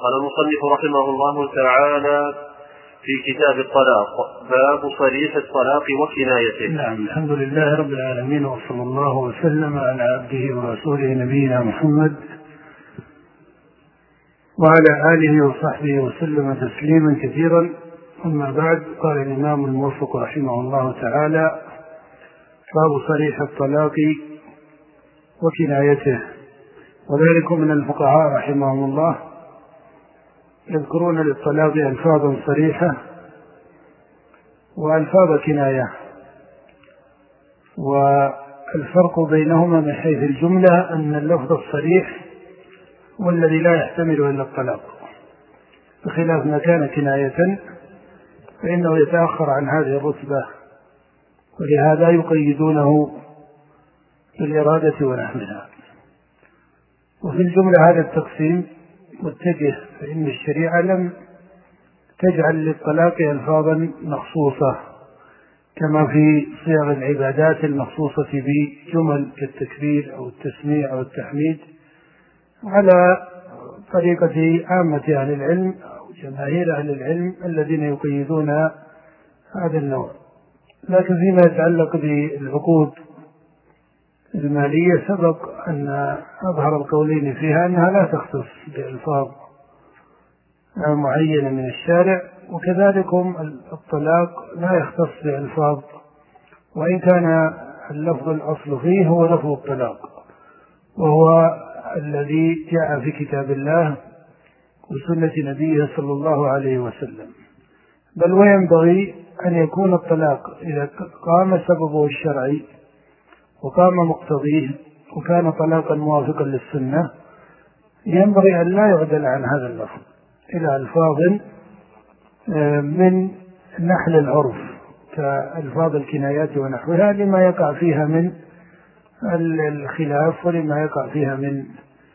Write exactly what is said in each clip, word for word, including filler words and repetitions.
قال المصنف رحمه الله تعالى في كتاب الطلاق باب صريح الطلاق وكنايته. نعم، الحمد لله رب العالمين، وصلى الله وسلم على عبده ورسوله نبينا محمد وعلى آله وصحبه وسلم تسليما كثيرا. أما بعد، قال الإمام الموفق رحمه الله تعالى باب صريح الطلاق وكنايته. وذلك من الفقهاء رحمهم الله يذكرون للطلاق ألفاظا صريحة وألفاظ كناية، والفرق بينهما من حيث الجملة أن اللفظ الصريح والذي لا يحتمل إلا الطلاق، بخلاف ما كان كناية فإنه يتأخر عن هذه الرتبة، ولهذا يقيدونه بالإرادة ونحوها. وفي الجملة هذا التقسيم متجه، فإن الشريعة لم تجعل للطلاق ألفاظا مخصوصة كما في صيغ العبادات المخصوصة بجمل كالتكبير أو التسميع أو التحميد على طريقة عامة أهل العلم أو جماهير أهل العلم الذين يقيدون هذا النوع. لكن فيما يتعلق بالعقود المالية سبق أن أظهر القولين فيها أنها لا تختص بألفاظ معينة من الشارع، وكذلك الطلاق لا يختص بألفاظ، وإن كان اللفظ الأصل فيه هو لفظ الطلاق، وهو الذي جاء في كتاب الله وسنة نبيه صلى الله عليه وسلم. بل وينبغي أن يكون الطلاق إذا قام سببه الشرعي وقام مقتضيه وكان طلاقا موافقا للسنة، ينبغي أن لا يعدل عن هذا اللفظ إلى ألفاظ من نحل العرف كألفاظ الكنايات ونحوها، لما يقع فيها من الخلاف ولما يقع فيها من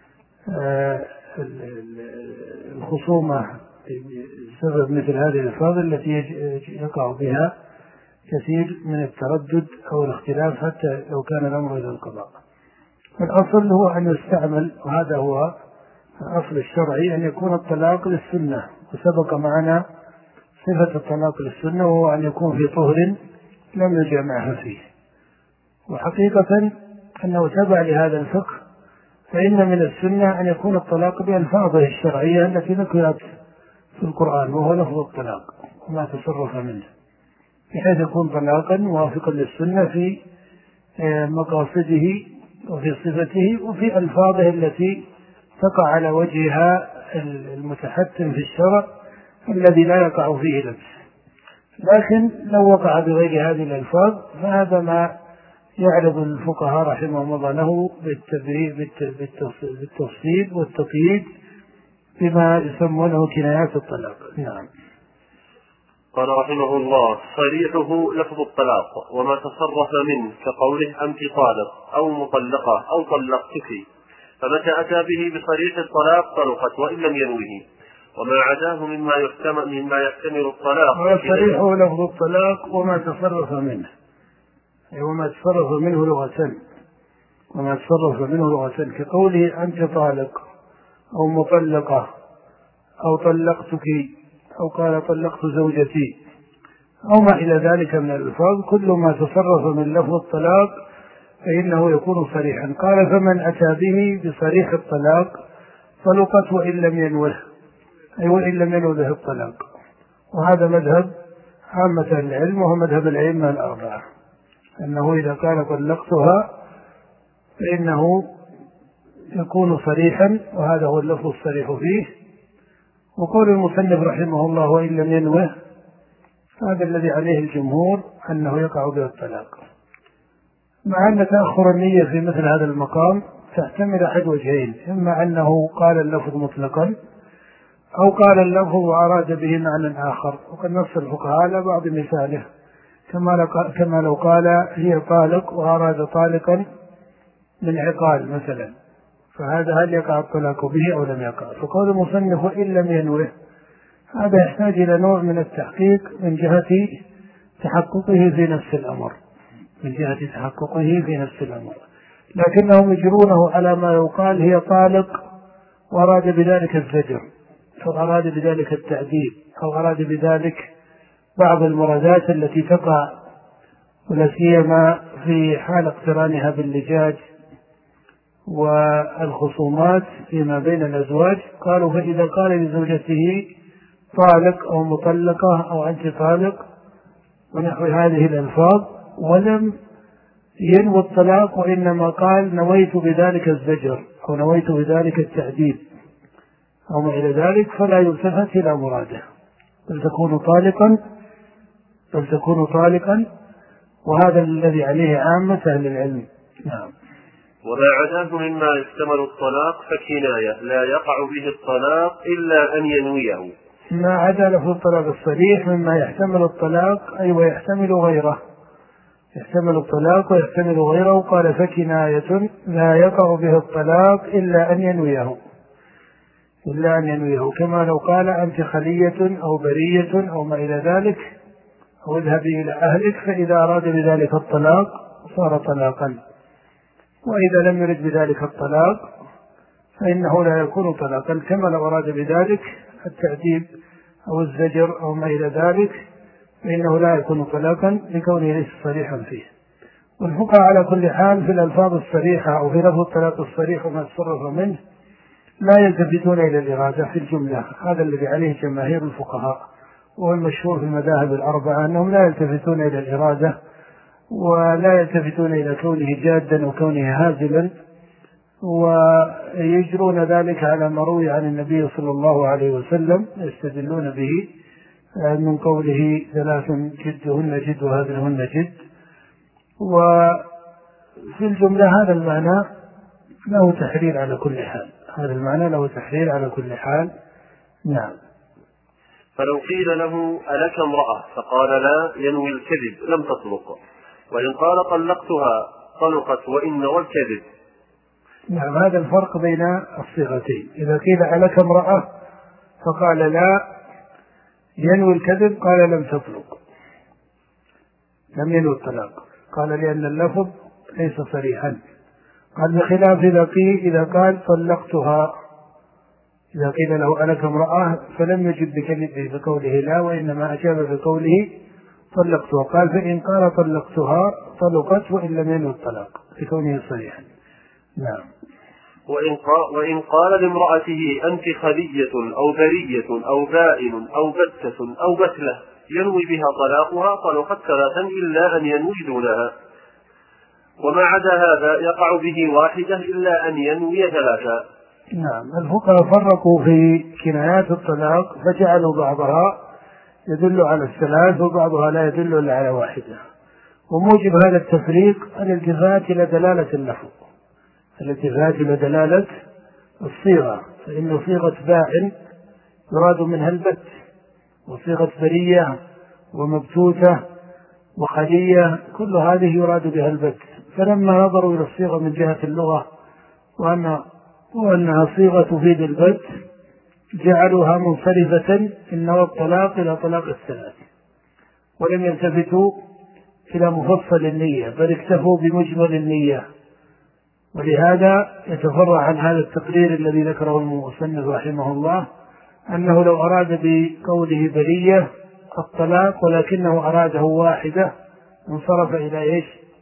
الخصومة بسبب مثل هذه الألفاظ التي يقع بها كثير من التردد أو الاختلاف حتى لو كان الأمر إلى القضاء. الأصل هو أن يستعمل، وهذا هو الأصل الشرعي، أن يكون الطلاق للسنة، وسبق معنا صفة الطلاق للسنة وهو أن يكون في طهر لم يجمعها فيه. وحقيقة أنه تبع لهذا الفقه، فإن من السنة أن يكون الطلاق بألفاظه الشرعية التي ذكرت في القرآن، وهو لفظ الطلاق وما تصرف منه، بحيث يكون طلاقا موافقا للسنة في مقاصده وفي صفته وفي ألفاظه التي تقع على وجهها المتحتم في الشرع الذي لا يقع فيه لبس. لكن لو وقع بغير هذه الألفاظ فهذا ما يعرض الفقهاء رحمهم الله له بالتفصيل والتقييد بما يسمونه كنايات الطلاق. نعم. قال رحمه الله: صريحه لفظ الطلاق وما تصرف منه، كقوله أنت طالق أو مطلقة أو طلقتك، فمتى أتى به بصريح الطلاق طلقت وإن لم ينوه، وما عداه مما يحتمل مما يحتمل الطلاق. صريحه لفظ الطلاق وما تصرف منه، أي وما تصرف منه لغة، وما تصرف منه لغة كقوله أنت طالق أو مطلقة أو طلقتك أو قال طلقت زوجتي أو ما إلى ذلك من الألفاظ، كل ما تصرف من لفظ الطلاق فإنه يكون صريحا. قال: فمن أتى به بصريح الطلاق طلقت وإن لم ينوه، أي وإن لم ينوه به الطلاق. وهذا مذهب عامة العلم وهو مذهب الأئمة الأربعة، أنه إذا قال طلقتها فإنه يكون صريحا، وهذا هو اللفظ الصريح فيه. وقول المصنف رحمه الله وإن لم ينوه، هذا الذي عليه الجمهور أنه يقع به الطلاق، مع أن تأخر النية في مثل هذا المقام تحتمل أحد وجهين: إما أنه قال اللفظ مطلقا، أو قال اللفظ وأراد به معنى آخر. وقد نص الفقهاء على بعض مثاله، كما لو قال هي طالق وأراد طالقا من عقال مثلا، فهذا هل يقع الطلاق به أو لم يقع؟ فقول المصنف وإن لم ينوه، هذا يحتاج إلى نوع من التحقيق من جهة تحققه في نفس الأمر من جهة تحققه في نفس الأمر لكنهم يجرونه على ما يقال هي طالق وأراد بذلك الزجر، أو أراد بذلك التعديل أو أراد بذلك بعض المرادات التي تقع ولا سيما في حال اقترانها باللجاج والخصومات فيما بين الأزواج. قالوا فإذا قال لزوجته طالق أو مطلقة أو أنت طالق ونحو هذه الألفاظ ولم ينوي الطلاق وإنما قال نويت بذلك الزجر أو نويت بذلك التعديل أو ما إلى ذلك فلا يلتفت إلى مراده، بل تكون طالقا بل تكون طالقا وهذا الذي عليه عامة أهل العلم. نعم. وما عداه مما يحتمل الطلاق فكناية لا يقع به الطلاق إلا أن ينويه. ما عدا له الطلاق الصريح مما يحتمل الطلاق أي أيوة ويحتمل غيره، يحتمل الطلاق ويحتمل غيره. قال فكناية لا يقع به الطلاق إلا أن ينويه إلا أن ينويه كما لو قال أنت خلية أو برية أو ما إلى ذلك أو اذهبي إلى أهلك، فإذا أراد بذلك الطلاق صار طلاقا، وإذا لم يرد بذلك الطلاق فإنه لا يكون طلاقا، كما لو أراد بذلك التعذيب أو الزجر أو ما إلى ذلك فإنه لا يكون طلاقا لكونه ليس صريحا فيه. والفقهاء على كل حال في الألفاظ الصريحة أو في لفظ الطلاق الصريح وما تصرف منه لا يلتفتون إلى الإرادة في الجملة، هذا الذي عليه جماهير الفقهاء وهو المشهور في المذاهب الأربعة أنهم لا يلتفتون إلى الإرادة ولا يلتفتون إلى كونه جادا وكونه هازلا، ويجرون ذلك على ما روي عن النبي صلى الله عليه وسلم يستدلون به من قوله ثلاث جدهن جد وهذلهن جد. وفي الجملة هذا المعنى له تحرير على كل حال، هذا المعنى له تحرير على كل حال. نعم. فلو قيل له ألك امرأة فقال لا ينوي الكذب لم تطلق، وإن قال طلقتها طلقت وإن نوى الكذب. نعم، هذا الفرق بين الصيغتين. إذا قيل ألك امرأة فقال لا ينوي الكذب قال لم تطلق، لم ينوي الطلاق، قال لأن اللفظ ليس صريحا. قال بخلاف إذا قيل إذا قال طلقتها، إذا قيل له ألك امرأة فلم يجب بكلمته بقوله لا وإنما أجاب بقوله طلقتها، قال فإن قال طلقتها طلقت وإن لم ينوي الطلاق بكونه صريحا. نعم. وإن قال, وإن قال لامرأته أنت خلية أو برية أو بائن أو بتة أو بتلة ينوي بها طلاقها طلقت ثلاثا إلا أن ينوي دونها، وما عدا هذا يقع به واحدة إلا أن ينوي ثلاثا. نعم. الفقهاء فرقوا في كنايات الطلاق فجعلوا بعضها يدل على الثلاث وبعضها لا يدل إلا على واحدة، وموجب هذا التفريق الالتفات إلى دلالة اللفظ، الالتفات إلى دلالة الصيغة، فإن صيغة باع يراد منها البت، وصيغة برية ومبتوتة وخلية كل هذه يراد بها البت، فلما نظروا إلى الصيغة من جهة اللغة وأن وأنها صيغة تفيد البت جعلوها منصرفة إن نوى الطلاق إلى طلاق الثلاث، ولم يلتفتوا إلى مفصل النية بل اكتفوا بمجمل النية. ولهذا يتفرع عن هذا التقرير الذي ذكره المصنف رحمه الله أنه لو أراد بقوله برية الطلاق ولكنه أراده واحدة انصرف إلى إيش؟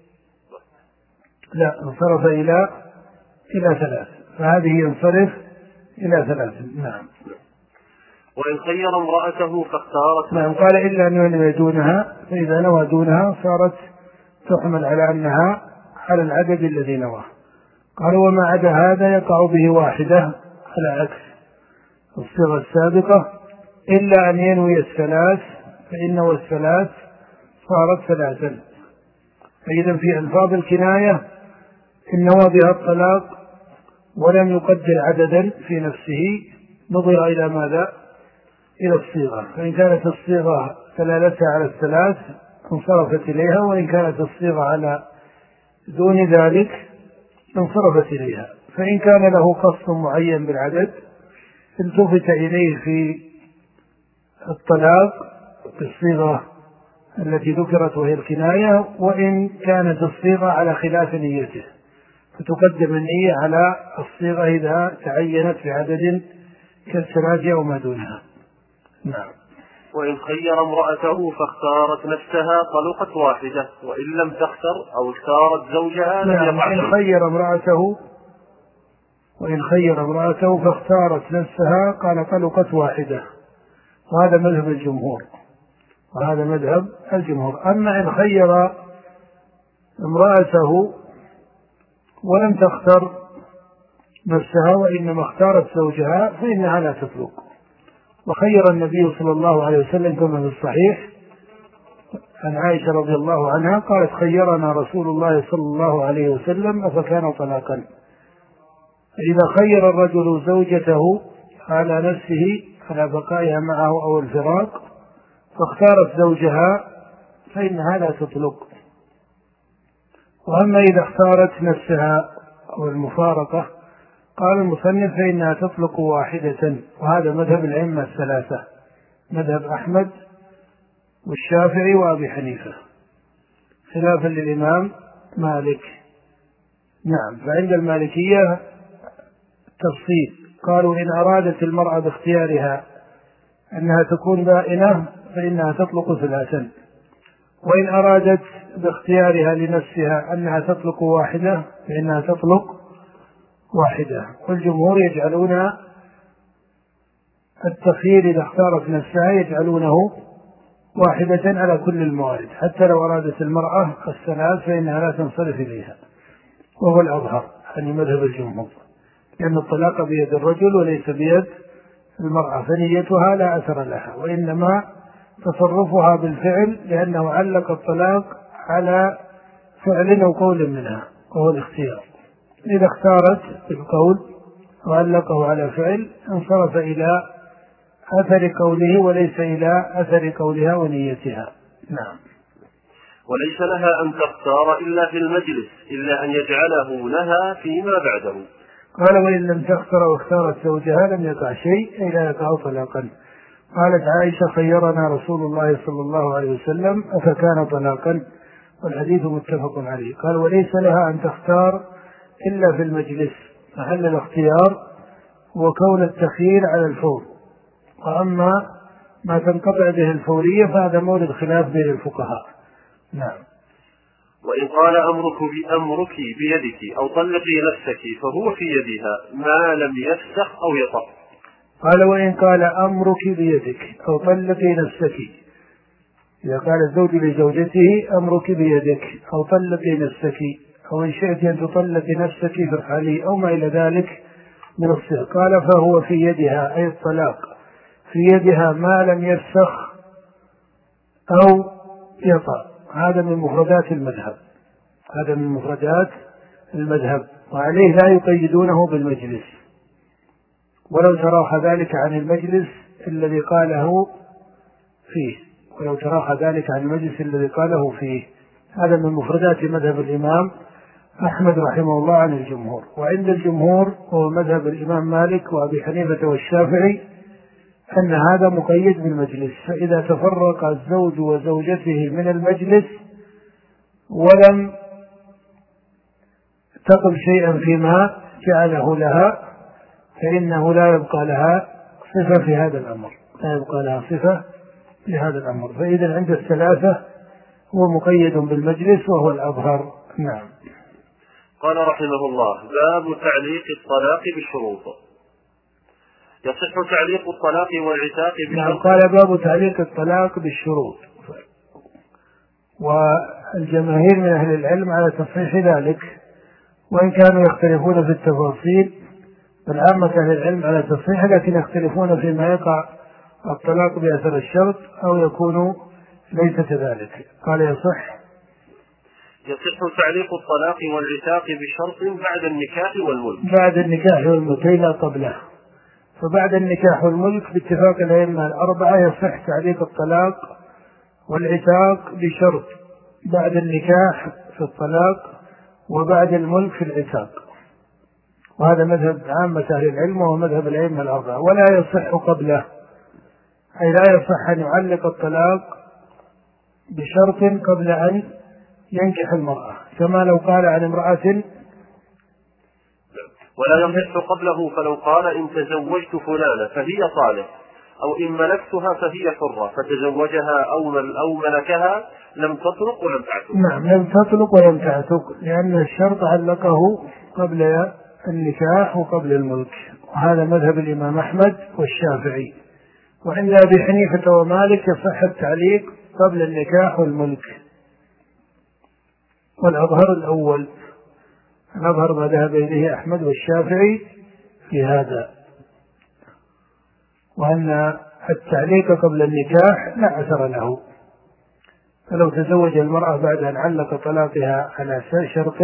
لا، انصرف إلى إلى ثلاث، فهذه ينصرف إلى ثلاث. نعم. وإن خير امرأته فاختارت. نعم. قال إلا أن ينوي دونها، فإذا نوى دونها صارت تحمل على أنها على العدد الذي نواه. قال وما عدا هذا يقع به واحدة على عكس الصيغة السابقة إلا أن ينوي الثلاث، فإنه الثلاث صارت ثلاثا. فإذا في ألفاظ الكناية إن نوى بها الطلاق ولم يقدر عددا في نفسه نظر إلى ماذا؟ إلى الصيغة، فإن كانت الصيغة دلالتها على الثلاث انصرفت إليها، وإن كانت الصيغة على دون ذلك انصرفت إليها. فإن كان له قصد معين بالعدد التفت إليه في الطلاق بالصيغة التي ذكرت وهي الكناية، وإن كانت الصيغة على خلاف نيته فتقدم النية على الصيغة إذا تعينت بعدد كالثلاث أو ما دونها. نعم. وإن خير امرأته فاختارت نفسها طلقت واحدة، وإن لم تختر أو اختارت زوجها لم نعم. يقع شيء. وإن خير امرأته وإن خير امرأته فاختارت نفسها قال طلقت واحدة، وهذا مذهب الجمهور وهذا مذهب الجمهور. أما إن خير امرأته ولم تختر نفسها وإنما اختارت زوجها فإنها لا تطلق. وخير النبي صلى الله عليه وسلم كما في الصحيح عن عائشة رضي الله عنها قالت خيرنا رسول الله صلى الله عليه وسلم أفكان طلاقا. إذا خير الرجل زوجته على نفسه على بقائها معه أو الفراق فاختارت زوجها فإنها لا تطلق. وأما إذا اختارت نفسها أو المفارقة قال المصنف فإنها تطلق واحدة، وهذا مذهب الأئمة الثلاثة، مذهب أحمد والشافعي وأبي حنيفة، خلافا للإمام مالك. نعم. فعند المالكية تفصيل، قالوا إن أرادت المرأة باختيارها أنها تكون بائنة فإنها تطلق ثلاثا، وإن أرادت باختيارها لنفسها أنها تطلق واحدة فإنها تطلق واحدة. والجمهور يجعلون التخيير إذا اختارت نفسها يجعلونه واحدة على كل الموارد، حتى لو أرادت المرأة الثلاث فإنها لا تنصرف إليها، وهو الأظهر يعني مذهب الجمهور، لأن الطلاق بيد الرجل وليس بيد المرأة، فنيتها لا أثر لها وإنما تصرفها بالفعل، لأنه علق الطلاق على فعل أو قول منها وهو الاختيار. إذا اختارت بالقول وعلقه على فعل انصرف إلى أثر قوله وليس إلى أثر قولها ونيتها. نعم. وليس لها أن تختار إلا في المجلس إلا أن يجعله لها فيما بعده. قال وإن لم تختر واختارت زوجها لم يقع شيء أي لا يقع طلاقا. قالت عائشة خيرنا رسول الله صلى الله عليه وسلم أفكان طلاقا، والحديث متفق عليه. قال وليس لها أن تختار إلا في المجلس، محل الاختيار وكون التخيير على الفور، وأما ما تنقطع به الفورية فهذا مورد خلاف بين الفقهاء. نعم. وإن قال أمرك بأمرك بيدك أو طلقي نفسك فهو في يدها ما لم يفسخ أو يطأ. قال وإن قال أمرك بيدك أو طلقي نفسك، إذا قال الزوج لزوجته أمرك بيدك أو طلقي نفسك أو إن شئت أن تطلقي نفسك فافعلي أو ما إلى ذلك من الصيغ، قال فهو في يدها أي الطلاق في يدها ما لم يفسخ أو يطأ. هذا من مفردات المذهب هذا من مفردات المذهب وعليه لا يقيدونه بالمجلس، ولو تراخى ذلك عن المجلس الذي قاله فيه ولو تراخى ذلك عن المجلس الذي قاله فيه هذا من مفردات مذهب الإمام أحمد رحمه الله عن الجمهور. وعند الجمهور هو مذهب الإمام مالك وأبي حنيفة والشافعي أن هذا مقيد بالمجلس، فإذا تفرق الزوج وزوجته من المجلس ولم تقل شيئا فيما جعله لها فإنه لا يبقى لها صفة في هذا الأمر لا يبقى لها صفة في هذا الأمر فإذا عند الثلاثة هو مقيد بالمجلس وهو الأظهر. نعم. قال رحمه الله باب تعليق الطلاق بالشروط. يصح تعليق الطلاق والعتاق بالشروط. نعم. قال باب تعليق الطلاق بالشروط، والجماهير من أهل العلم على تصحيح ذلك، وإن كانوا يختلفون في التفاصيل فالعامة أهل العلم على تصحيح، لكن يختلفون فيما يقع الطلاق بأثر الشرط أو يكون ليس كذلك. قال يصح يصح تعليق الطلاق والعتاق بشرط بعد النكاح والملك. بعد النكاح والملك لا قبله. فبعد النكاح والملك باتفاق الأئمة الأربعة يصح تعليق الطلاق والعتاق بشرط بعد النكاح في الطلاق وبعد الملك في العتاق، وهذا مذهب عامة أهل العلم وهو مذهب الأئمة الأربعة. ولا يصح قبله، أي لا يصح أن يعلق الطلاق بشرط قبل أن ينكح المرأة، كما لو قال عن امرأة ولا يصح قبله، فلو قال إن تزوجت فلانة فهي طالق، أو إن ملكتها فهي حرة، فتزوجها أو ملكها لم تطلق ولم تعتق. نعم، لم تطلق ولم تعتق، لأن الشرط علقه قبل النكاح وقبل الملك، وهذا مذهب الإمام أحمد والشافعي. وعند أبي حنيفة ومالك يصح التعليق قبل النكاح والملك، والأظهر الأول، الأظهر ما ذهب إليه أحمد والشافعي في هذا، وأن التعليق قبل النكاح لا أثر له. فلو تزوج المرأة بعد أن علق طلاقها على شرط،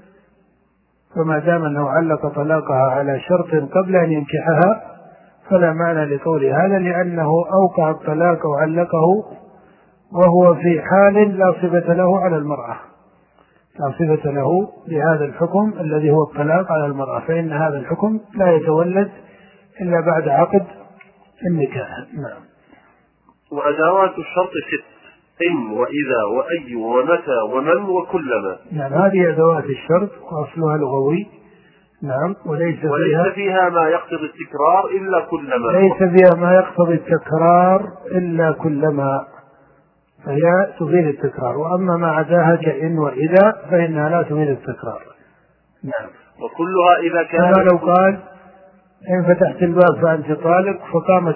فما دام أنه علق طلاقها على شرط قبل أن ينكحها فلا معنى لقول هذا، لأنه أوقع الطلاق وعلقه وهو في حال لا صفة له على المرأة، لا صفة له بهذا الحكم الذي هو الطلاق على المرأة، فإن هذا الحكم لا يتولد إلا بعد عقد النكاح. نعم. وأدوات الشرط ست: إن وإذا وأي ومتى ومن وكلما. نعم، هذه أدوات الشرط وأصلها لغوي. نعم. وليس, وليس فيها, فيها ما يقتضي التكرار إلا كلما. ليس فيها ما يقتضي التكرار إلا كلما، فهي تفيد التكرار. وأما ما عداها كإن وإذا فإنها لا تفيد التكرار. نعم. وكلها إذا كان كما لو قال إن فتحت الباب فأنت طالق، فقامت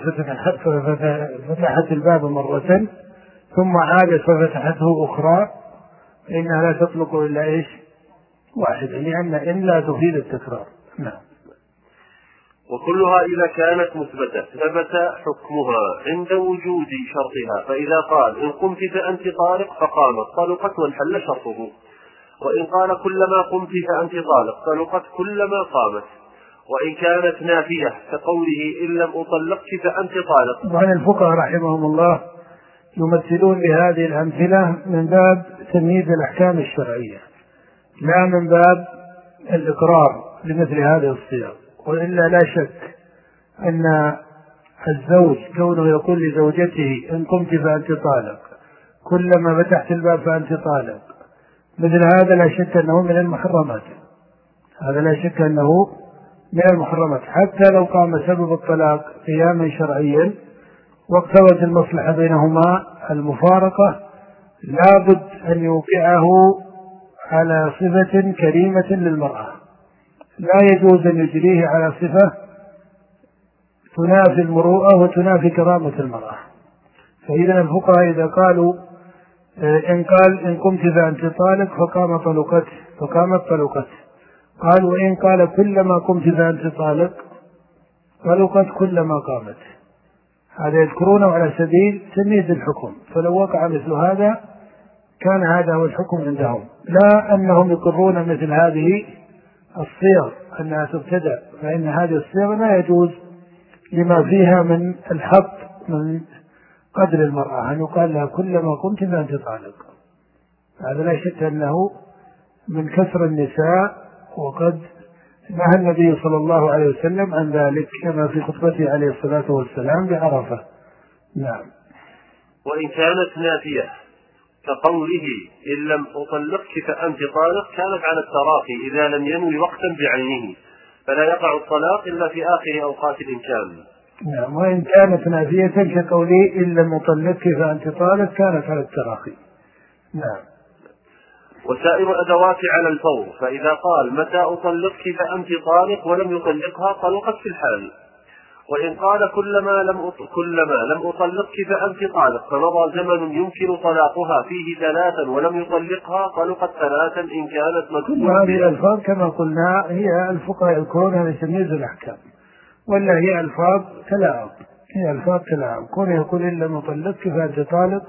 فتحت الباب مرة ثم عادت ففتحته أخرى، فإنها لا تطلق إلا إيش؟ واحدة، لأن إن لا تفيد التكرار. نعم. وكلها إذا كانت مثبتة ثبت حكمها عند وجود شرطها، فإذا قال إن قمت فأنت طالق فقامت طلقت وانحل شرطه، وإن قال كلما قمت فأنت طالق طلقت كلما قامت، وإن كانت نافية كقوله إن لم أطلقك فأنت طالق. وعن الفقهاء رحمهم الله يمثلون بهذه الأمثلة من باب تمييز الأحكام الشرعية، لا من باب الإقرار لمثل هذه الصيغ. وإلا لا شك أن الزوج كونه يقول لزوجته إن قمت فأنت طالق، كلما فتحت الباب فأنت طالق، مثل هذا لا شك أنه من المحرمات، هذا لا شك أنه من المحرمات، حتى لو قام سبب الطلاق قياما شرعيا واقتضت المصلحة بينهما المفارقة، لابد أن يوقعه على صفة كريمة للمرأة، لا يجوز أن يجريه على صفة تنافي المروءة وتنافي كرامة المرأة. فإذا الفقهاء إذا قالوا إن قال إن قمت فأنت طالق فقام طلقت فقامت طلقت، قالوا إن قال كلما قمت فأنت طالق طلقت كلما قامت، هذا يذكرونه على سبيل تمييز الحكم. فلو وقع مثل هذا كان هذا هو الحكم عندهم، لا أنهم يقرون مثل هذه الصيغ أنها تبتدأ، فإن هذه الصيغ لا يجوز لما فيها من الحق من قدر المرأة، أن يقال لها كلما قمت فأنت طالق، هذا لا شك أنه من كسر النساء، وقد نهى النبي صلى الله عليه وسلم عن ذلك كما في خطبته عليه الصلاة والسلام بعرفة. نعم. وإن كانت نافية كقوله إن لم أطلقك فأنت طالق كانت على التراخي إذا لم ينوي وقتا بعينه، فلا يقع الطلاق إلا في آخر أوقات الإمكان. نعم. وإن كانت نافية كقوله إن لم أطلقك فأنت طالق كانت على التراخي. نعم. وسائر الأدوات على الفور، فإذا قال متى أطلقك فأنت طالق ولم يطلقها طلقت في الحال، وإن قال كلما لم كلما لم أطلقك فأنت طالق فمضى زمن يمكن طلاقها فيه ثلاثا ولم يطلقها طلقت ثلاثا إن كانت مكتوبة. هذه الألفاظ كما قلنا هي الفقهاء يذكرونها لتمييز الأحكام، ولا هي ألفاظ تلاعب، هي ألفاظ تلاعب. كونه يقول إن لم أطلقك فأنت طالق،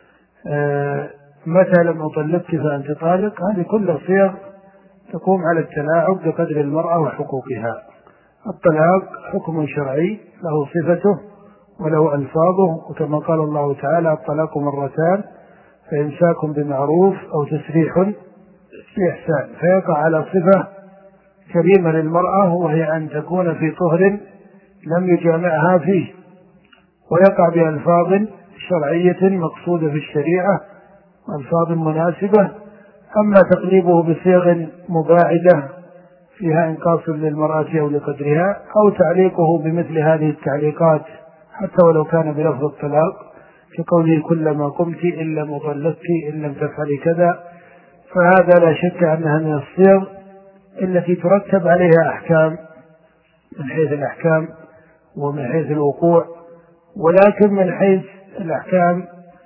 آه متى لم أطلقك فأنت طالق، هذه كل صيغ تقوم على التلاعب بقدر المرأة وحقوقها. الطلاق حكم شرعي له صفته وله ألفاظه، وكما قال الله تعالى الطلاق مرتان فإمساك بمعروف أو تسريح بإحسان، فيقع على صفة كريمة للمرأة وهي أن تكون في طهر لم يجامعها فيه، ويقع بألفاظ شرعية مقصودة في الشريعة وألفاظ مناسبة. أما تقليبه بصيغ مباعدة فيها إنقاص للمرأة أو لقدرها، أو تعليقه بمثل هذه التعليقات حتى ولو كان بلفظ الطلاق، كقوله كلما قمت إن لم أطلقك إن لم تفعلي كذا، فهذا لا شك أنها من الصيغ التي ترتب عليها أحكام من حيث الأحكام ومن حيث الوقوع، ولكن من حيث الأحكام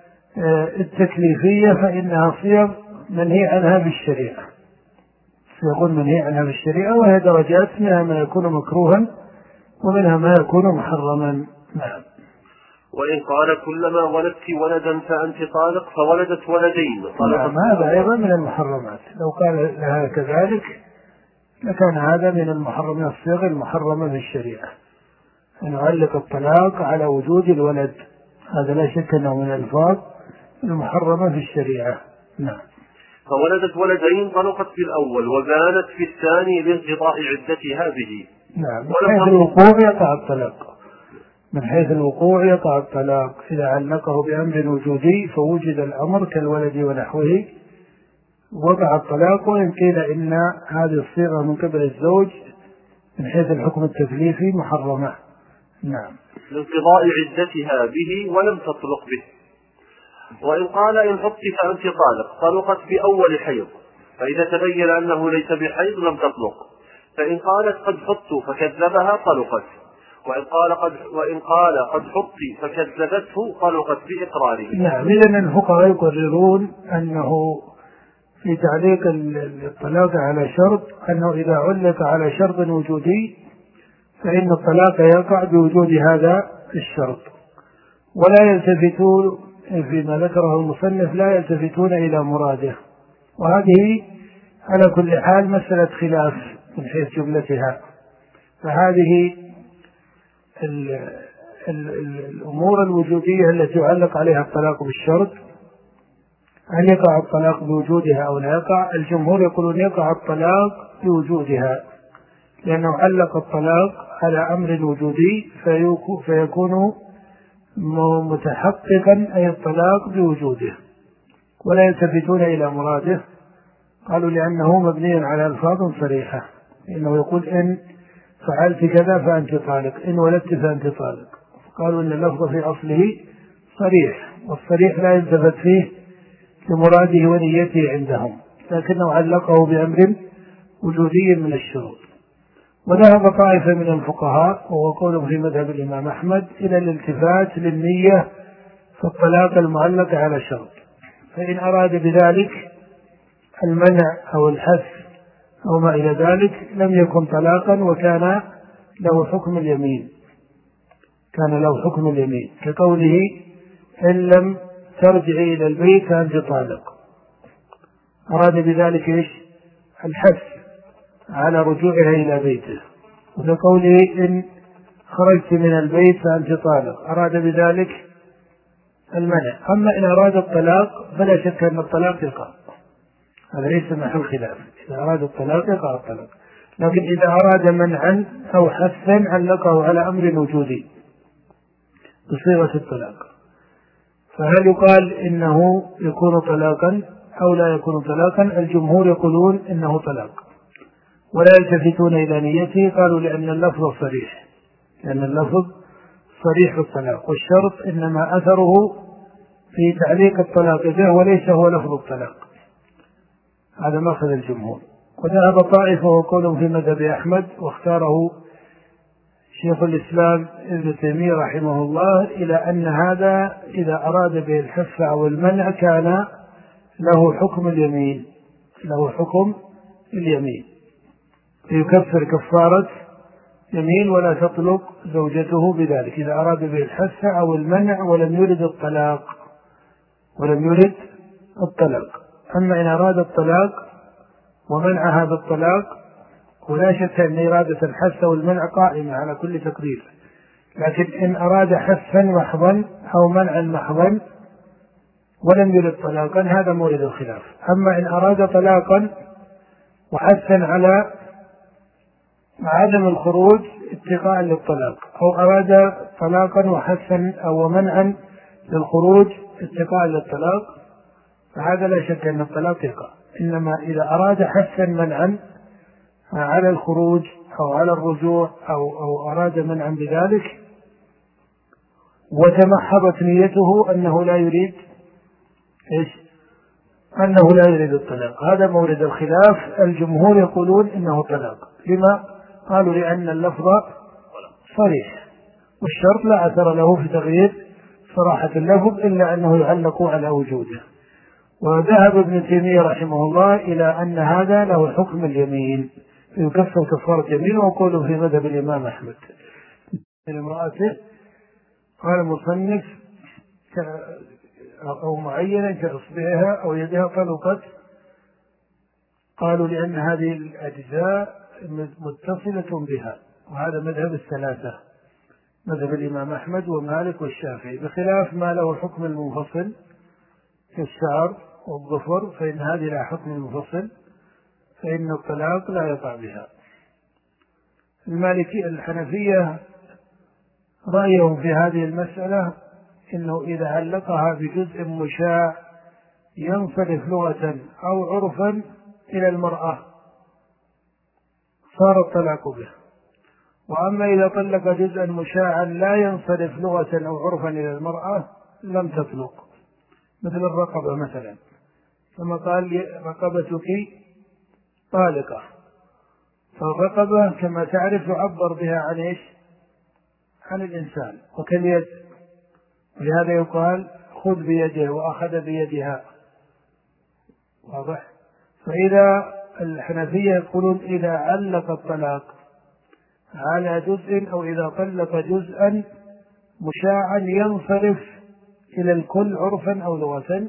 التكليفية فإنها صيغ منهي عنها بالشريعة، صيغ منهي عنها بالشريعة، وهي درجات، منها ما يكون مكروها ومنها ما يكون محرما. نعم. وإن قال كلما ولدت ولدا فأنت طالق فولدت ولدين. نعم، هذا أيضا من المحرمات، لو قال لها كذلك لكان هذا من المحرمات، الصيغ المحرمة في الشريعة، أن يعلق الطلاق على وجود الولد، هذا لا شك أنه من الألفاظ المحرمة في الشريعة. نعم. فولدت ولدين طلقت في الأول وبانت في الثاني لانقضاء عدتها به. نعم. من حيث الوقوع يقع الطلاق، من حيث الوقوع يقع الطلاق إذا علقه بأمر وجودي فوجد الأمر كالولد ونحوه وقع الطلاق، وإن قيل إن هذه الصيغة من قبل الزوج من حيث الحكم التكليفي محرمة. نعم. لانقضاء عدتها به ولم تطلق به. وإن قال إن حطت فأنت طالق طلقت في أول حيض، فإذا تبين أنه ليس بحيض لم تطلق، فإن قالت قد حط فكذبها طلقت، وإن قال قد وإن قال قد حطي فكذبته طلقت بإقراره. نعم. إذن الفقهاء يقررون أنه في تعليق الطلاق على شرط أنه إذا علق على شرط وجودي فإن الطلاق يقع بوجود هذا الشرط، ولا يلتفتون فيما ذكره المصنف لا يلتفتون إلى مراده، وهذه على كل حال مسألة خلاف من حيث جملتها. فهذه ال ال ال الأمور الوجودية التي يعلق عليها الطلاق بالشرط، هل يقع الطلاق بوجودها أو لا يقع؟ الجمهور يقولون يقع الطلاق بوجودها، لأنه علق الطلاق على أمر وجودي فيكون متحققا أي الطلاق بوجوده، ولا يلتفتون إلى مراده. قالوا لأنه مبني على ألفاظ صريحة، إنه يقول إن فعلت كذا فأنت طالق، إن ولدت فأنت طالق. قالوا إن اللفظ في أصله صريح، والصريح لا يلتفت فيه لمراده ونيته عندهم، لكنه علقه بأمر وجودي من الشروط. وذهب طائفة من الفقهاء وهو قول في مذهب الإمام أحمد إلى الالتفات للنية في الطلاق المعلق على شرط، فإن أراد بذلك المنع أو الحث أو ما إلى ذلك لم يكن طلاقا وكان له حكم اليمين، كان له حكم اليمين، كقوله إن لم ترجعي إلى البيت فأنت طالق، أراد بذلك إيش؟ الحث على رجوعها إلى بيته. وكقوله إن خرجت من البيت فأنت طالق، أراد بذلك المنع. أما إن أراد الطلاق فلا شك أن الطلاق يقع، هذا ليس محل خلاف، إذا أراد الطلاق يقع الطلاق، لكن إذا أراد منعا أو حثا علقه على أمر وجودي بصيغة الطلاق، فهل يقال إنه يكون طلاقا أو لا يكون طلاقا؟ الجمهور يقولون إنه طلاق ولا يلتفتون إلى نيته، قالوا لأن اللفظ صريح، لأن اللفظ صريح في الطلاق، والشرط إنما أثره في تعليق الطلاق به وليس هو لفظ الطلاق، هذا مأخذ الجمهور. وذهب طائفة وقولوا في مذهب أحمد واختاره شيخ الإسلام ابن تيمية رحمه الله إلى أن هذا إذا أراد به الحث أو المنع كان له حكم اليمين، له حكم اليمين، فيكفر كفارة يمين ولا تطلق زوجته بذلك إذا أراد به الحث أو المنع ولم يرد الطلاق ولم يرد الطلاق. أما إن أراد الطلاق ومنعها بالطلاق ولا شك أن إرادة الحث والمنع قائمة على كل تقدير، لكن إن أراد حثا محضا أو منعا محضا ولم يرد طلاقا هذا مورد الخلاف. أما إن أراد طلاقا وحثا على عدم الخروج اتقاء للطلاق، أو أراد طلاقا وحثا أو منعا للخروج اتقاء للطلاق، فهذا لا شك أن الطلاق يقع. إنما إذا أراد حثا منعا على الخروج أو على الرجوع أو, أو أراد منعا بذلك وتمحضت نيته أنه لا يريد إيش؟ أنه لا يريد الطلاق، هذا مورد الخلاف. الجمهور يقولون إنه طلاق. لما؟ قالوا لأن اللفظ صريح والشرط لا أثر له في تغيير صراحة اللفظ إلا أنه يعلق على وجوده. وذهب ابن تيمية رحمه الله إلى أن هذا له حكم اليمين يكفر كفارة يمين، وقوله في مذهب الإمام أحمد. امرأته قال المصنف أو معينة كإصبعها أو يدها طلقت، قالوا لأن هذه الأجزاء متصلة بها، وهذا مذهب الثلاثة، مذهب الإمام أحمد ومالك والشافعي، بخلاف ما له حكم المنفصل كالشعر والظفر فإن هذه لا حكم المنفصل، فإن الطلاق لا يقع بها. المالكي الحنفية رأيهم في هذه المسألة إنه إذا علقها بجزء مشاع ينصرف لغة أو عرفا إلى المرأة صار الطلاق به، وأما إذا طلق جزءا مشاعا لا ينصرف لغة أو عرفا إلى المرأة لم تطلق، مثل الرقبة مثلا، كما قال رقبتك طالقة، فالرقبة كما تعرف يعبر بها عن إيش؟ عن الإنسان، وكاليد، ولهذا يقال خذ بيده وأخذ بيدها، واضح؟ فإذا الحنفية يقولون إذا علق الطلاق على جزء أو إذا طلق جزءا مشاعا ينصرف إلى الكل عرفا أو لغة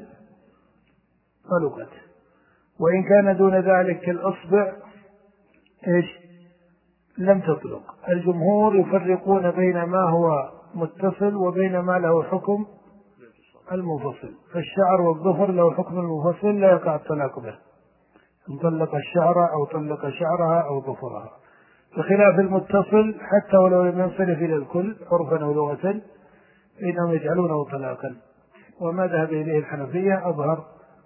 طلقت، وإن كان دون ذلك كالأصبع إيش؟ لم تطلق. الجمهور يفرقون بين ما هو متصل وبين ما له حكم المنفصل، فالشعر والظفر له حكم المنفصل لا يقع الطلاق به، إن طلق الشعر أو طلق شعرها أو ظفرها، بخلاف المتصل حتى ولو لم ينصرف إلى الكل عرفا أو لغة فإنهم يجعلونه طلاقا. وما ذهب إليه الحنفية أظهر،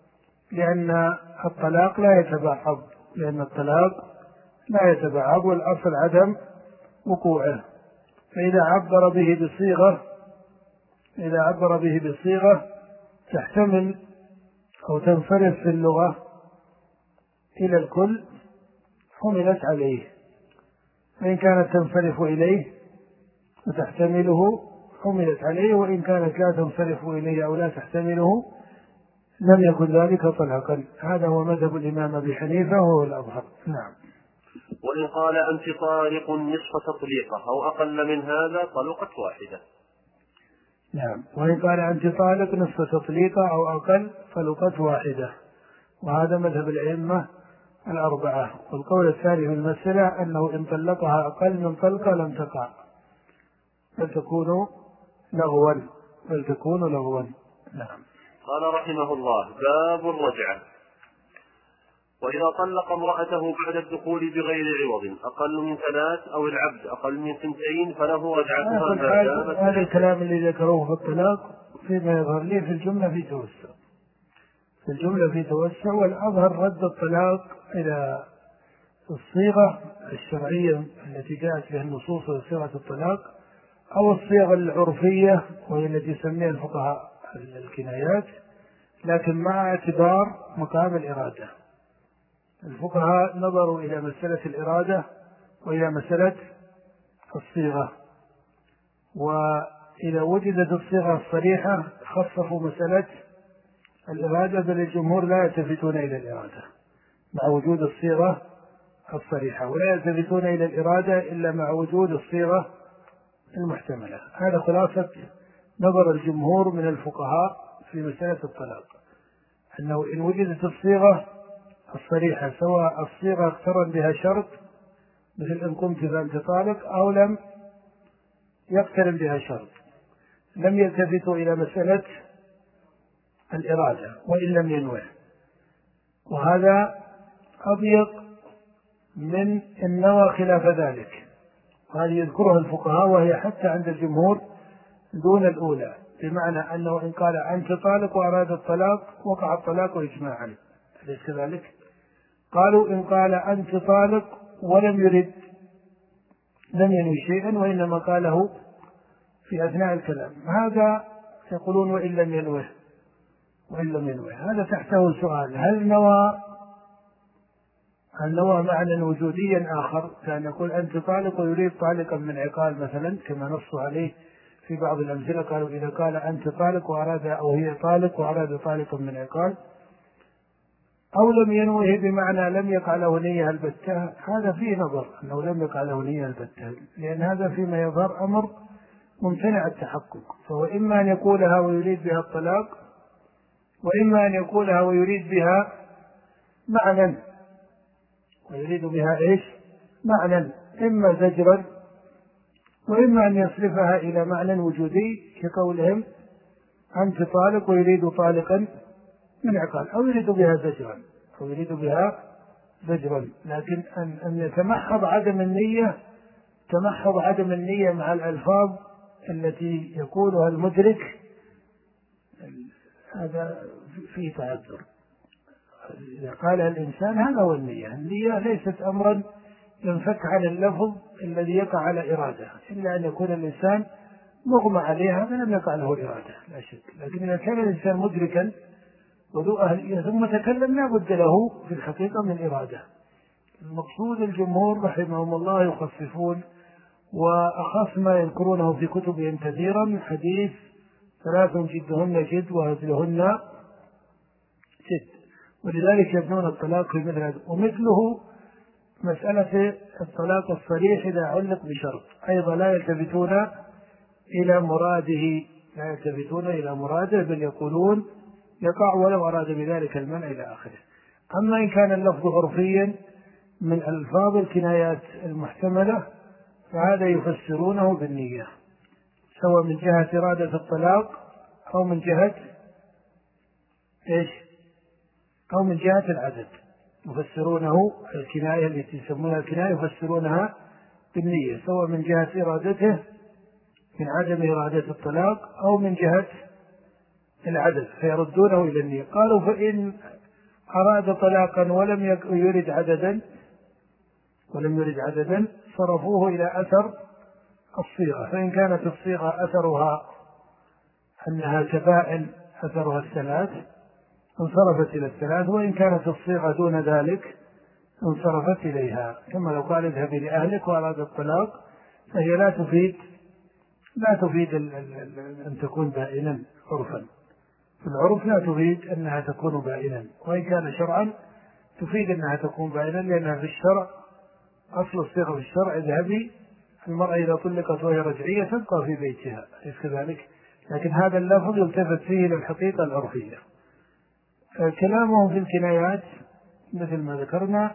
لأن الطلاق لا يتبعض، لأن الطلاق لا يتبعض والأصل عدم وقوعه، فإذا عبر به بصيغة إذا عبر به بصيغة تحتمل أو تنصرف في اللغة إلى الكل حملت عليه، فإن كانت تنصرف إليه وتحتمله حملت عليه، وإن كانت لا تنصرف إليه أو لا تحتمله لم يكن ذلك طلاقا. هذا هو مذهب الإمام أبي حنيفة وهو الأظهر. نعم. وإن قال أنت طالق نصف تطليقة أو أقل من هذا طلقت واحدة. نعم. وإن قال أنت طالق نصف تطليقة أو أقل طلقت واحدة، وهذا مذهب الأئمة الأربعة. والقول الثاني في المسألة أنه إن طلقها أقل من طلقة لم تقع، بل تكون لغوا بل تكون لغوا. نعم. قال رحمه الله: باب الرجعة. وإذا طلق امرأته بعد الدخول بغير عوض أقل من ثلاث أو العبد أقل من ثنتين فله رجعتها. هذا الكلام اللي ذكروه في الطلاق فيما يظهر لي في الجملة في توسع في الجملة في توسع والأظهر رد الطلاق إلى الصيغة الشرعية التي جاءت بها النصوص وصيغة الطلاق، أو الصيغة العرفية وهي التي يسميها الفقهاء الكنايات، لكن مع اعتبار مقام الإرادة. الفقهاء نظروا إلى مسألة الإرادة وإلى مسألة الصيغة، وإذا وجدت الصيغة الصريحة خصصوا مسألة الإرادة، بل الجمهور لا يلتفتون إلى الإرادة مع وجود الصيغة الصريحة، ولا يلتفتون إلى الإرادة إلا مع وجود الصيغة المحتملة. هذا خلاصة نظر الجمهور من الفقهاء في مسألة الطلاق، أنه إن وجدت الصيغة الصريحة سواء الصيغة اقترن بها شرط مثل إن قمت فأنت طالق أو لم يقترن بها شرط لم يلتفتوا إلى مسألة الإرادة وإن لم ينوه، وهذا أضيق من إن نوى خلاف ذلك، وهذه يذكرها الفقهاء وهي حتى عند الجمهور دون الأولى، بمعنى أنه إن قال أنت طالق وأراد الطلاق وقع الطلاق إجماعا، أليس كذلك؟ قالوا إن قال أنت طالق ولم يرد لم ينوي شيئا وإنما قاله في أثناء الكلام، هذا يقولون وإن لم ينوه وإن لم ينوه هذا تحته سؤال، هل نوى هل نوى معنى وجوديا آخر، كان يقول أنت طالق ويريد طالقا من عقال مثلا كما نصوا عليه في بعض الأمثلة، قالوا إذا قال أنت طالق وأراد أو هي طالق وأراد طالقا من عقال، أو لم ينوه بمعنى لم يقع له نية البتة، هذا فيه نظر أنه لم يقع له نية البتة، لأن هذا فيما يظهر أمر ممتنع التحقق، فهو إما أن يقولها ويريد بها الطلاق، وإما أن يقولها ويريد بها معنى ويريد بها إيش معنى، إما زجرا وإما أن يصرفها إلى معنى وجودي كقولهم أنت طالق ويريد طالقا من عقال، أو يريد بها زجرا أو يريد بها زجرا لكن أن, أن يتمحض عدم النية تمحض عدم النية مع الألفاظ التي يقولها المدرك، هذا فيه تعذر. إذا قالها الإنسان هذا هو النية، النية ليست أمرا ينفك عن اللفظ الذي يقع على إرادة، إلا أن يكون الإنسان مغمى عليها فلم يقع له إرادة لا شك، لكن إذا كان الإنسان مدركا وذو أهلية ثم تكلم لا بد له في الحقيقة من إرادة. المقصود الجمهور رحمهم الله يخففون، وأخص ما يذكرونه في كتبهم كثيرا حديث ثلاث جدهن جد وهزلهن جد، ولذلك يبنون الطلاق في مثل هذا. ومثله مسألة الطلاق الصريح إذا علق بشرط أيضا لا يلتفتون إلى مراده لا يلتفتون إلى مراده بل يقولون يقع ولو أراد بذلك المنع إلى آخره. أما إن كان اللفظ عرفيا من ألفاظ الكنايات المحتملة فهذا يفسرونه بالنية، سواء من جهة إرادة الطلاق أو من جهة إيش أو من جهة العدد، يفسرونه الكناية التي يسمونها الكناية يفسرونها بالنية، سواء من جهة إرادته من عدم إرادة الطلاق أو من جهة العدد فيردونه إلى النية. قالوا فإن أراد طلاقا ولم يرد عددا ولم يرد عددا صرفوه إلى أثر الصيغة، فإن كانت الصيغة أثرها أنها كبائن أثرها الثلاث انصرفت إلى الثلاث، وإن كانت الصيغة دون ذلك انصرفت إليها، كما لو قال اذهبي لأهلك وأراد الطلاق فهي لا تفيد لا تفيد أن تكون بائنا عرفا، في العرف لا تفيد أنها تكون بائنا، وإن كان شرعا تفيد أنها تكون بائنا، لأنها في الشرع أصل الصيغة في الشرع اذهبي، المرأة إذا طلقت وهي رجعية تبقى في بيتها ليس كذلك، لكن هذا اللفظ يلتفت فيه إلى الحقيقة العرفية. كلامهم في الكنايات مثل ما ذكرنا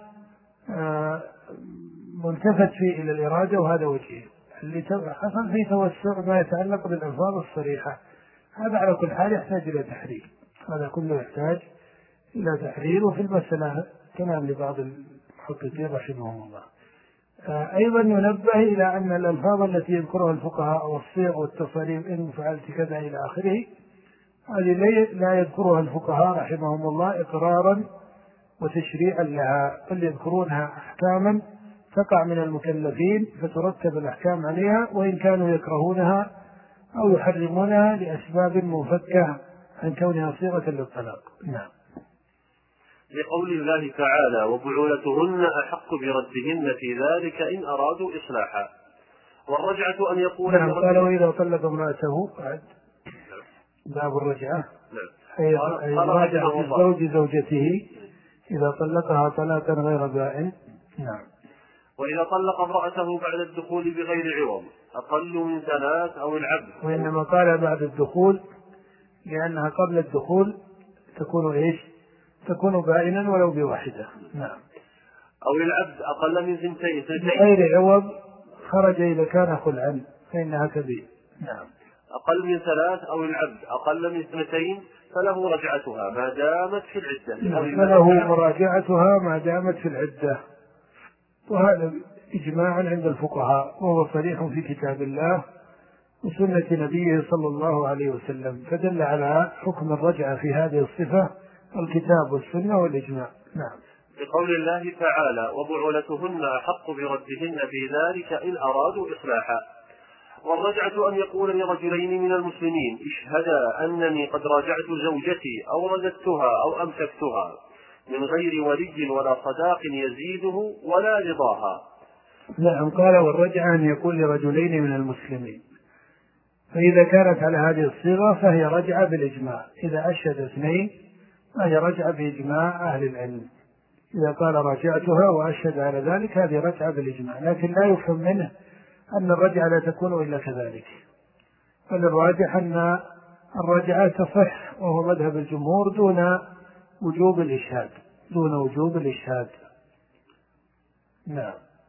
ملتفت فيه إلى الإرادة، وهذا وجهه اللي حصل فيه توسع ما يتعلق بالألفاظ الصريحة، هذا على كل حال يحتاج إلى تحرير، هذا كله يحتاج إلى تحرير. وفي المسألة كلام لبعض المحققين رحمهم الله. أيضا ينبه إلى أن الألفاظ التي يذكرها الفقهاء والصيغ والتصاريف إن فعلت كذا إلى آخره هذه لا يذكرها الفقهاء رحمهم الله إقرارا وتشريعا لها، بل يذكرونها أحكاما تقع من المكلفين فترتب الأحكام عليها، وإن كانوا يكرهونها أو يحرمونها لأسباب منفكة عن كونها صيغة للطلاق. نعم. لقول الله تعالى وبعولتهن أحق بردهن في ذلك إن أرادوا إصلاحا، والرجعة أن يقول نعم. قال وإذا طلق امرأته بعد باب الرجعة أي راجع الزوج زوجته إذا طلقها طلاقا غير بائن. نعم. وإذا طلق امرأته بعد الدخول بغير عوض أقل من ثلاث أو العبد، وإنما قال بعد الدخول لأنها قبل الدخول تكون إيش تكون بائنا ولو بواحدة. نعم. أو العبد أقل من ثنتين بغير عوض خرج إذا كان خلعا فإنها كبير. نعم. أقل من ثلاث أو العبد أقل من اثنتين فله رجعتها ما دامت في العدة. فله مراجعتها ما دامت في العدة، وهذا إجماعا عند الفقهاء، وهو صريح في كتاب الله وسنة نبيه صلى الله عليه وسلم، فدل على حكم الرجعة في هذه الصفة الكتاب والسنة والإجماع. نعم. بقول الله تعالى: وبعولتهن أحق بردهن في ذلك إن أرادوا إصلاحا. والرجعة أن يقول لرجلين من المسلمين: اشهدا أنني قد راجعت زوجتي أو رددتها أو أمسكتها، من غير ولي ولا صداق يزيده ولا رضاها. نعم. قال: والرجعة أن يقول لرجلين من المسلمين. فإذا كانت على هذه الصيغة فهي رجعة بالإجماع. إذا أشهد اثنين فهي رجعة بإجماع أهل العلم. إذا قال راجعتها وأشهد على ذلك هذه رجعة بالإجماع، لكن لا يفهم منه أن الرجعة لا تكون إلا كذلك، بل الراجح أن الرجعة تصح، وهو مذهب الجمهور، دون وجوب الإشهاد دون وجوب الإشهاد. نعم.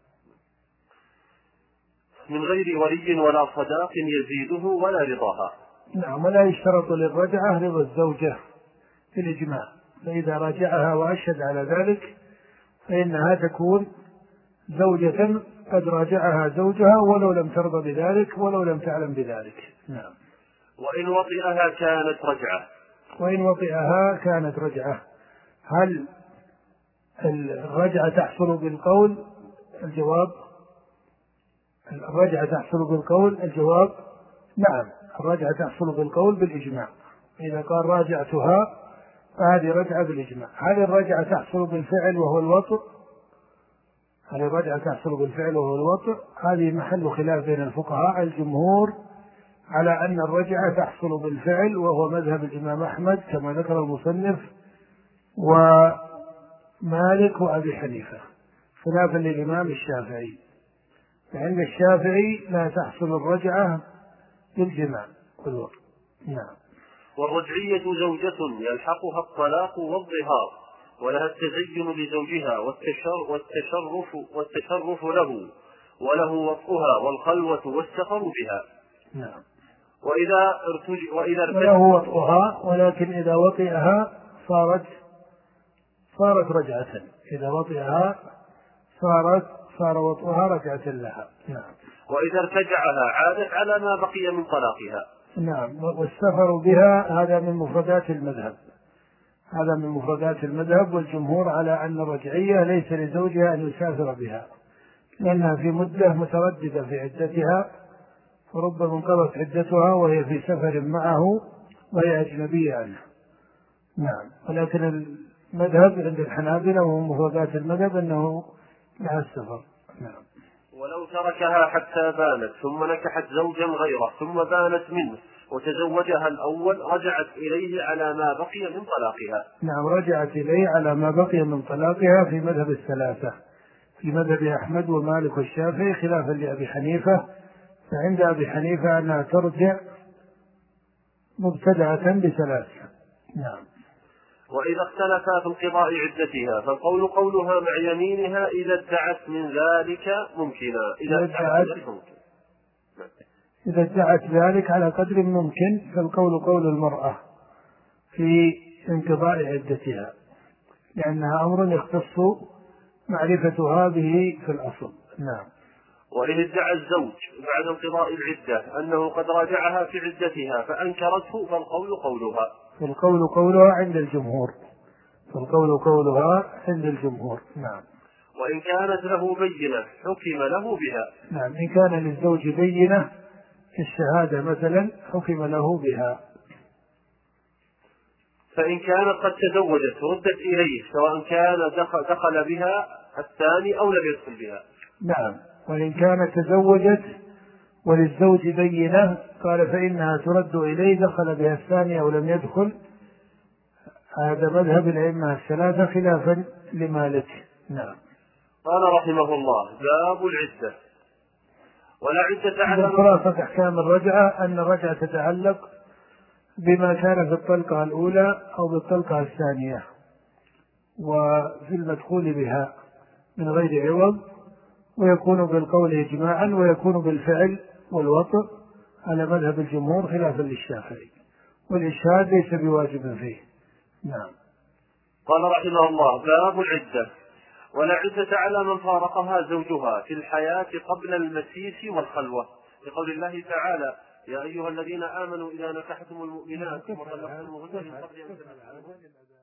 من غير ولي ولا صداق يزيده ولا رضاها. نعم. ولا يشترط للرجعة رضا الزوجة في الإجماع، فإذا راجعها وأشهد على ذلك فإنها تكون زوجة قد راجعها زوجها ولو لم ترضى بذلك ولو لم تعلم بذلك. نعم. وإن وطئها كانت رجعة. وإن وطئها كانت رجعة. هل الرجعة تحصل بالقول؟ الجواب: الرجعة تحصل بالقول. الجواب: نعم، الرجعة تحصل بالقول بالإجماع. إذا قال راجعتها فهذه رجعة بالإجماع. هل الرجعة تحصل بالفعل وهو الوطء؟ هل الرجعة تحصل بالفعل وهو الوطء؟ هذه محل خلاف بين الفقهاء. الجمهور على أن الرجعة تحصل بالفعل، وهو مذهب الإمام أحمد كما ذكر المصنف ومالك وأبي حنيفة، خلافا للإمام الشافعي. فعند الشافعي لا تحصل الرجعة بالجماع والوطء. نعم. والرجعية زوجة يلحقها الطلاق والظهار، ولها التزين لزوجها والتشرف, والتشرف له، وله وطئها والخلوة والسفر بها. نعم. وإذا ارتج وإذا ارتج وله وطئها، ولكن إذا وطئها صارت صارت رجعة. إذا وطئها صارت صار وطئها رجعة لها. نعم. وإذا ارتجعها عادت على ما بقي من طلاقها. نعم. والسفر بها هذا من مفردات المذهب هذا من مفردات المذهب والجمهور على أن الرجعية ليس لزوجها أن يسافر بها، لأنها في مدة مترددة في عدتها، فربما انقضت عدتها وهي في سفر معه وهي أجنبية عنه. نعم. ولكن المذهب عند الحنابلة وهم مفردات المذهب أنه لها السفر. نعم. ولو تركها حتى بانت ثم نكحت زوجا غيره ثم بانت منه وتزوجها الأول رجعت إليه على ما بقي من طلاقها. نعم. رجعت إليه على ما بقي من طلاقها في مذهب الثلاثة، في مذهب أحمد ومالك والشافعي، خلافا لأبي حنيفة. فعند أبي حنيفة أنها ترجع مبتدعة بثلاث. نعم. وإذا اختلفا في انقضاء عدتها فالقول قولها مع يمينها إذا ادعت من ذلك ممكنا. إذا ادعت إذا ادعت ذلك على قدر ممكن فالقول قول المرأة في انقضاء عدتها، لأنها أمر يختص معرفتها به في الأصل. نعم. وإن ادعى الزوج بعد انقضاء العدة أنه قد راجعها في عدتها فأنكرته فالقول قولها. فالقول قولها عند الجمهور. فالقول قولها عند الجمهور. نعم. وإن كانت له بينة حكم له بها. نعم. إن كان للزوج بينة في الشهادة مثلا حكم له بها. فإن كانت قد تزوجت ردت إليه سواء كان دخل, دخل بها الثاني أو لم يدخل بها. نعم. وإن كانت تزوجت وللزوج بينة قال فإنها ترد إليه دخل بها الثاني أو لم يدخل. هذا مذهب الأئمة الثلاثة خلافا لمالك. نعم. قال رحمه الله: باب العدة. ولا عدة على خلاصة أحكام الرجعة أن الرجعة تتعلق بما كان في الطلقة الأولى أو بالطلقة الثانية وفي المدخول بها من غير عوض، ويكون بالقول إجماعا ويكون بالفعل والوطء على مذهب الجمهور خلافا للشافعي، والإشهاد ليس بواجب فيه. نعم. قال رحمه الله: باب العدة. ولا عدة على من فارقها زوجها في الحياة قبل المسيس والخلوة، لقول الله تعالى: يا أيها الذين آمنوا إذا نكحتم المؤمنات وطلقتموهن من قبل أن تمسوهن